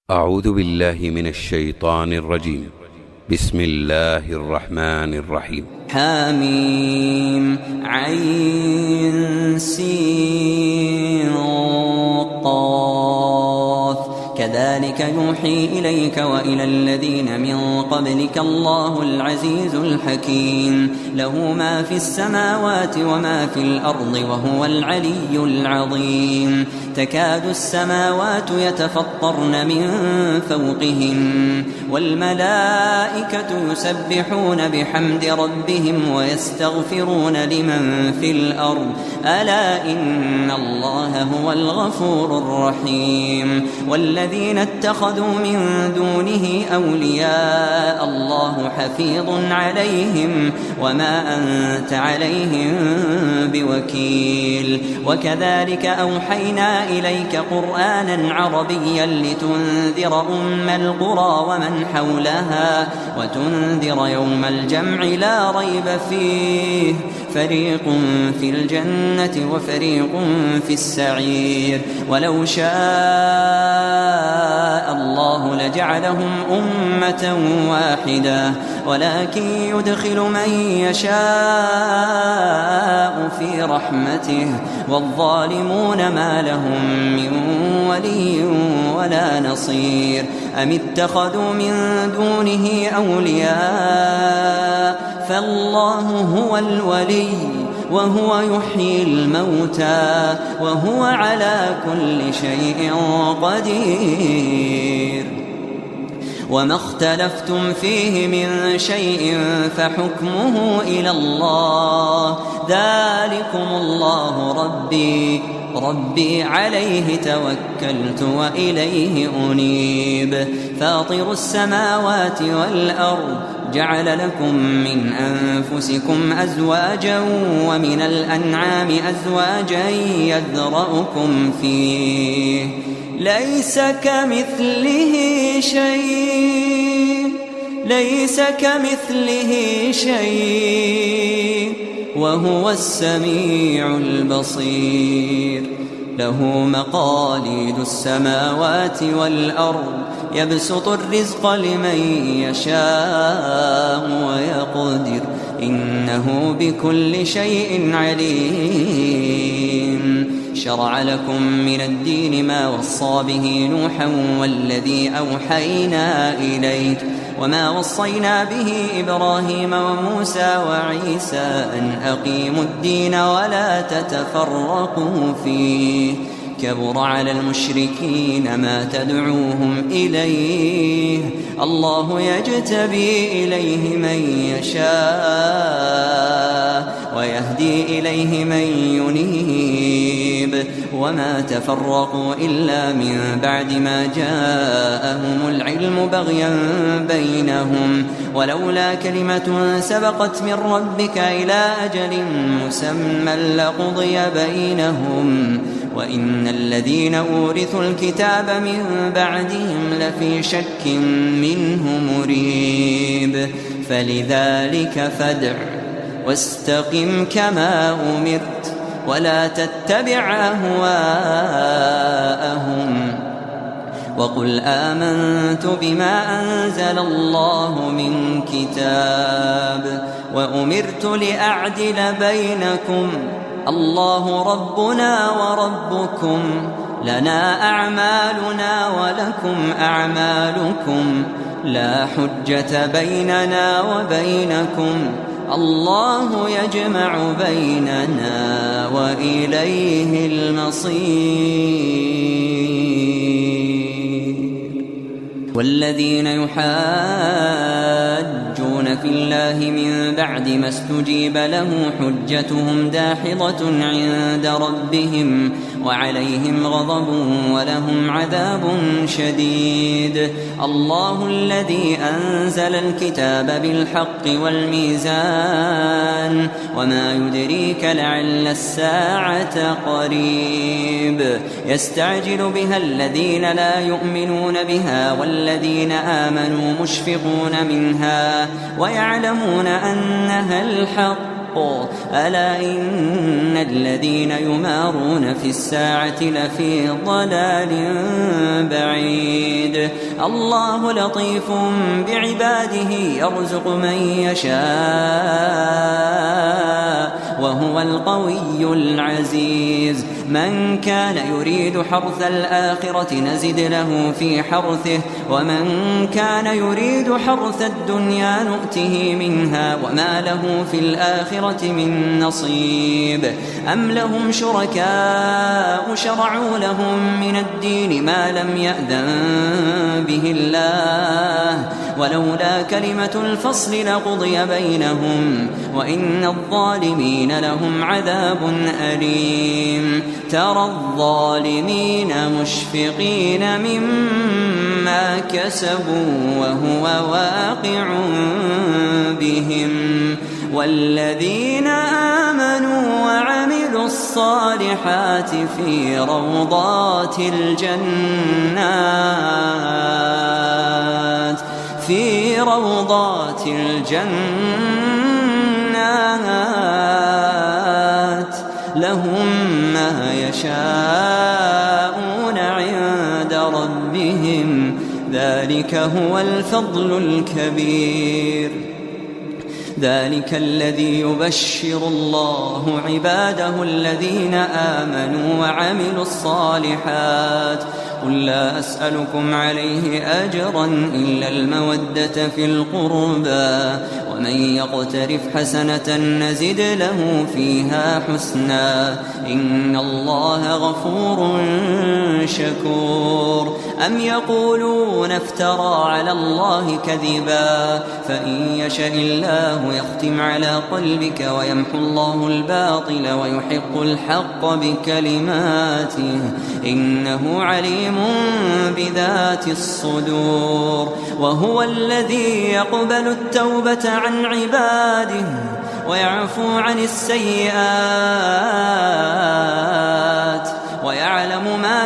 أعوذ بالله من الشيطان الرجيم. بسم الله الرحمن الرحيم. حاميم عين سين قاف كذلك يوحي إليك وإلى الذين من قبلك الله العزيز الحكيم له ما في السماوات وما في الأرض وهو العلي العظيم. تكاد السماوات يتفطرن من فوقهن والملائكة يسبحون بحمد ربهم ويستغفرون لمن في الأرض ألا إن الله هو الغفور الرحيم. والذين اتخذوا من دونه أولياء الله حفيظ عليهم وما أنت عليهم بوكيل. وكذلك أوحينا إليك قرآنا عربيا لتنذر أم القرى ومن حولها وتنذر يوم الجمع لا ريب فيه فريق في الجنة وفريق في السعير. ولو شاء الله لجعلهم أمة واحدة ولكن يدخل من يشاء في رحمته والظالمون ما لهم من ولي ولا نصير. أم اتخذوا من دونه أولياء فالله هو الولي وهو يحيي الموتى وهو على كل شيء قدير. وما اختلفتم فيه من شيء فحكمه إلى الله ذلكم الله ربي عليه توكلت وإليه أنيب. فاطر السماوات والأرض جعل لكم من أنفسكم أزواجا ومن الأنعام أزواجا يذرأكم فيه ليس كمثله شيء وهو السميع البصير. له مقاليد السماوات والأرض يبسط الرزق لمن يشاء ويقدر إنه بكل شيء عليم. شرع لكم من الدين ما وصى به نوحا والذي أوحينا إليك وما وصينا به إبراهيم وموسى وعيسى أن أقيموا الدين ولا تتفرقوا فيه كبر على المشركين ما تدعوهم إليه الله يجتبي إليه من يشاء ويهدي إليه من ينيب وما تفرقوا إلا من بعد ما جاءهم العلم بغيا بينهم ولولا كلمة سبقت من ربك إلى أجل مسمى لقضي بينهم وإن الذين أورثوا الكتاب من بعدهم لفي شك منه مريب. فلذلك فادع واستقم كما أمرت ولا تتبع أهواءهم وقل آمنت بما أنزل الله من كتاب وأمرت لأعدل بينكم الله ربنا وربكم لنا أعمالنا ولكم أعمالكم لا حجة بيننا وبينكم الله يجمع بيننا وإليه المصير. والذين يحاجون في الله من بعد ما استجيب له حجتهم داحضة عند ربهم وعليهم غضب ولهم عذاب شديد. الله الذي أنزل الكتاب بالحق والميزان وما يدريك لعل الساعة قريب. يستعجل بها الذين لا يؤمنون بها والذين آمنوا مشفقون منها ويعلمون أنها الحق الحق ألا إن الذين يمارون في الساعة لفي ضلال بعيد الله لطيف بعباده يرزق من يشاء وهو القوي العزيز من كان يريد حرث الآخرة نزد له في حرثه ومن كان يريد حرث الدنيا نؤته منها وما له في الآخرة من نصيب أم لهم شركاء شرعوا لهم من الدين ما لم يأذن به الله ولولا كلمة الفصل لقضي بينهم وإن الظالمين لهم عذاب أليم ترى الظالمين مشفقين مما كسبوا وهو واقع بهم والذين آمنوا وعملوا الصالحات في روضات الجنات لهم ما يشاءون عند ربهم ذلك هو الفضل الكبير ذلك الذي يبشر الله عباده الذين آمنوا وعملوا الصالحات قل لا أسألكم عليه أجرا إلا المودة في القربى ومن يقترف حسنة نزد له فيها حسنا إن الله غفور شكور أم يقولون افترى على الله كذبا فإن يشأ الله يختم على قلبك ويمحو الله الباطل ويحق الحق بكلماته إنه عليم بذات الصدور وهو الذي يقبل التوبة عن عباده ويعفو عن السيئات ويعلم ما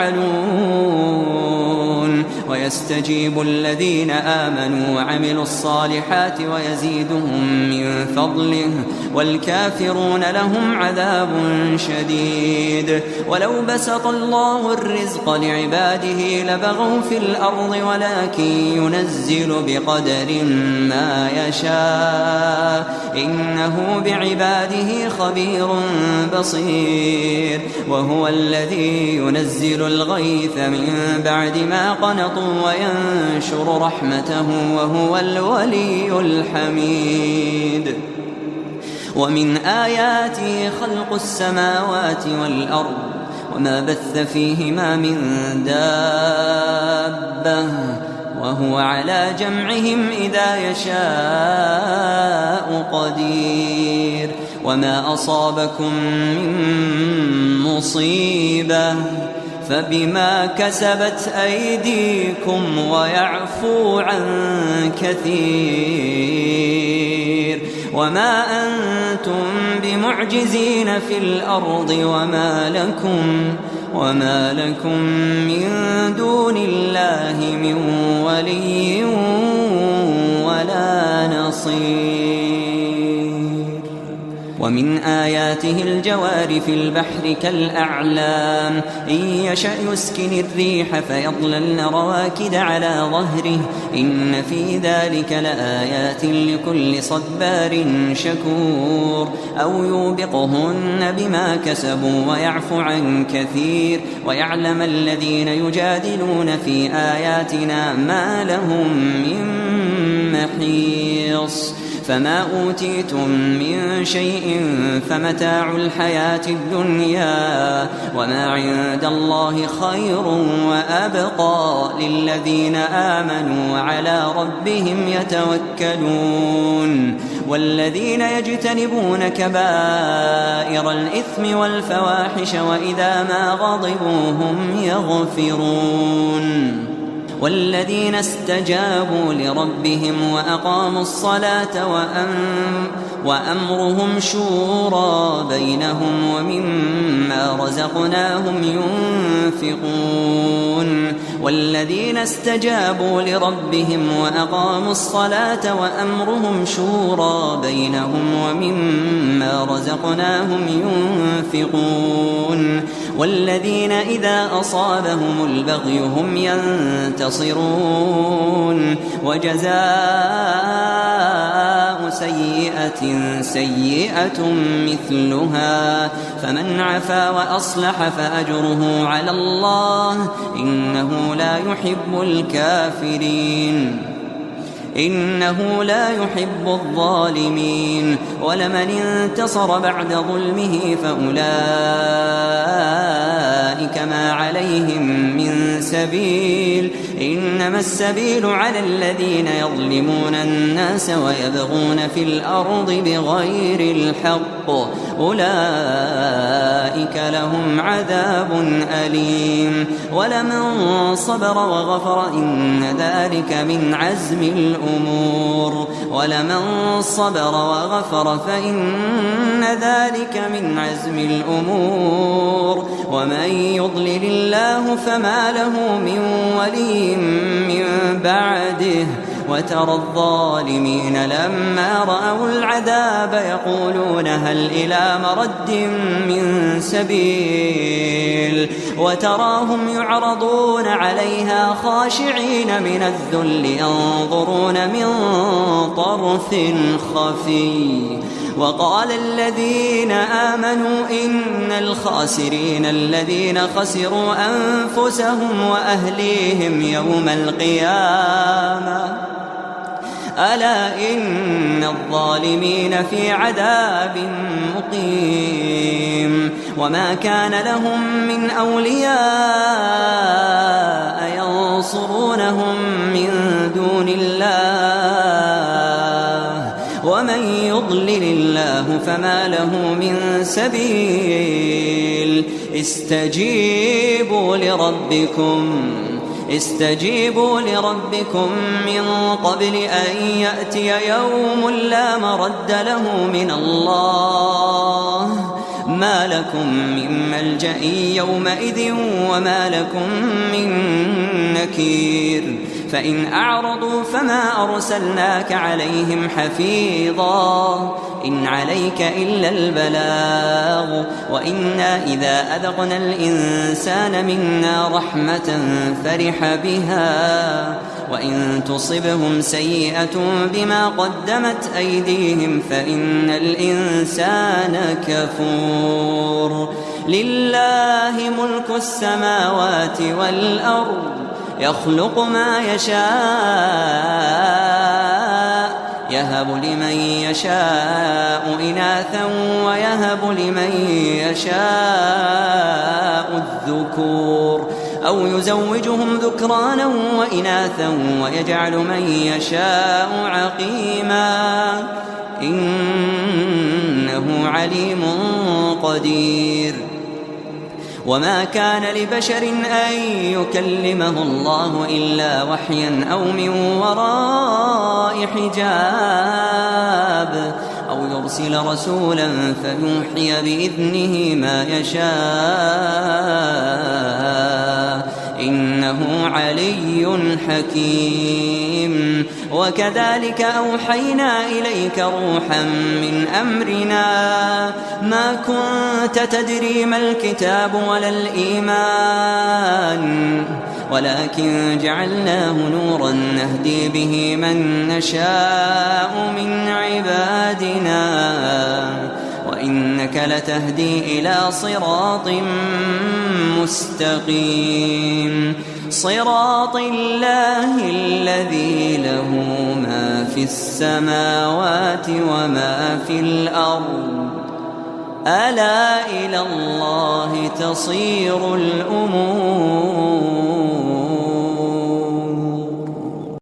تفعلون ويستجيب الذين آمنوا وعملوا الصالحات ويزيدهم من فضله والكافرون لهم عذاب شديد ولو بسط الله الرزق لعباده لبغوا في الأرض ولكن ينزل بقدر ما يشاء إنه بعباده خبير بصير وهو الذي ينزل الغيث من بعد ما قنطوا وينشر رحمته وهو الولي الحميد ومن آياته خلق السماوات والأرض وما بث فيهما من دابة وهو على جمعهم إذا يشاء قدير وما أصابكم من مصيبة فبما كسبت أيديكم ويعفو عن كثير وما أنتم بمعجزين في الأرض وما لكم من دون الله من ولي ولا نصير ومن آياته الجوار في البحر كالأعلام إن يشأ يسكن الريح فيظللن رواكد على ظهره إن في ذلك لآيات لكل صبار شكور أو يوبقهن بما كسبوا ويعفو عن كثير ويعلم الذين يجادلون في آياتنا ما لهم من محيص فما أوتيتم من شيء فمتاع الحياة الدنيا وما عند الله خير وأبقى للذين آمنوا وعلى ربهم يتوكلون والذين يجتنبون كبائر الإثم والفواحش وإذا ما غضبوا هم يغفرون والذين استجابوا لربهم وأقاموا الصلاة وأمرهم شورى بينهم ومما رزقناهم ينفقون والذين استجابوا لربهم وأقاموا الصلاة وأمرهم شورى بينهم ومما رزقناهم ينفقون والذين إذا أصابهم البغي هم ينتصرون وجزاء سيئة سيئة مثلها فمن عفا وأصلح فأجره على الله إنه لا يحب الكافرين إنه لا يحب الظالمين ولمن انتصر بعد ظلمه فأولئك ما عليهم من سبيل إنما السبيل على الذين يظلمون الناس ويبغون في الأرض بغير الحق أولئك لهم عذاب أليم ولمن صبر وغفر إن ذلك من عزم الأمور ولمن صبر وغفر فإن ذلك من عزم الأمور ومن يضلل الله فما له من ولي من بعده وترى الظالمين لما رأوا العذاب يقولون هل إلى مرد من سبيل وتراهم يعرضون عليها خاشعين من الذل ينظرون من طرف خفي وقال الذين آمنوا إن الخاسرين الذين خسروا أنفسهم وأهليهم يوم القيامة ألا إن الظالمين في عذاب مقيم وما كان لهم من أولياء ينصرونهم من دون الله ومن يضلل الله فما له من سبيل استجيبوا لربكم من قبل أن يأتي يوم لا مرد له من الله ما لكم من ملجأ يومئذ وما لكم من نكير فإن أعرضوا فما أرسلناك عليهم حفيظا إن عليك إلا البلاغ وإنا إذا أذقنا الإنسان منا رحمة فرح بها وإن تصبهم سيئة بما قدمت أيديهم فإن الإنسان كفور لله ملك السماوات والأرض يخلق ما يشاء يهب لمن يشاء إناثا ويهب لمن يشاء الذكور أو يزوجهم ذكرانا وإناثا ويجعل من يشاء عقيما إنه عليم قدير وما كان لبشر أن يكلمه الله إلا وحيا أو من وراء حجاب أو يرسل رسولا فيوحي بإذنه ما يشاء إنه علي حكيم وكذلك أوحينا إليك روحا من أمرنا ما كنت تدري ما الكتاب ولا الإيمان ولكن جعلناه نورا نهدي به من نشاء من عبادنا وإنك لتهدي إلى صراط مستقيم صراط الله الذي له ما في السماوات وما في الأرض ألا إلى الله تصير الأمور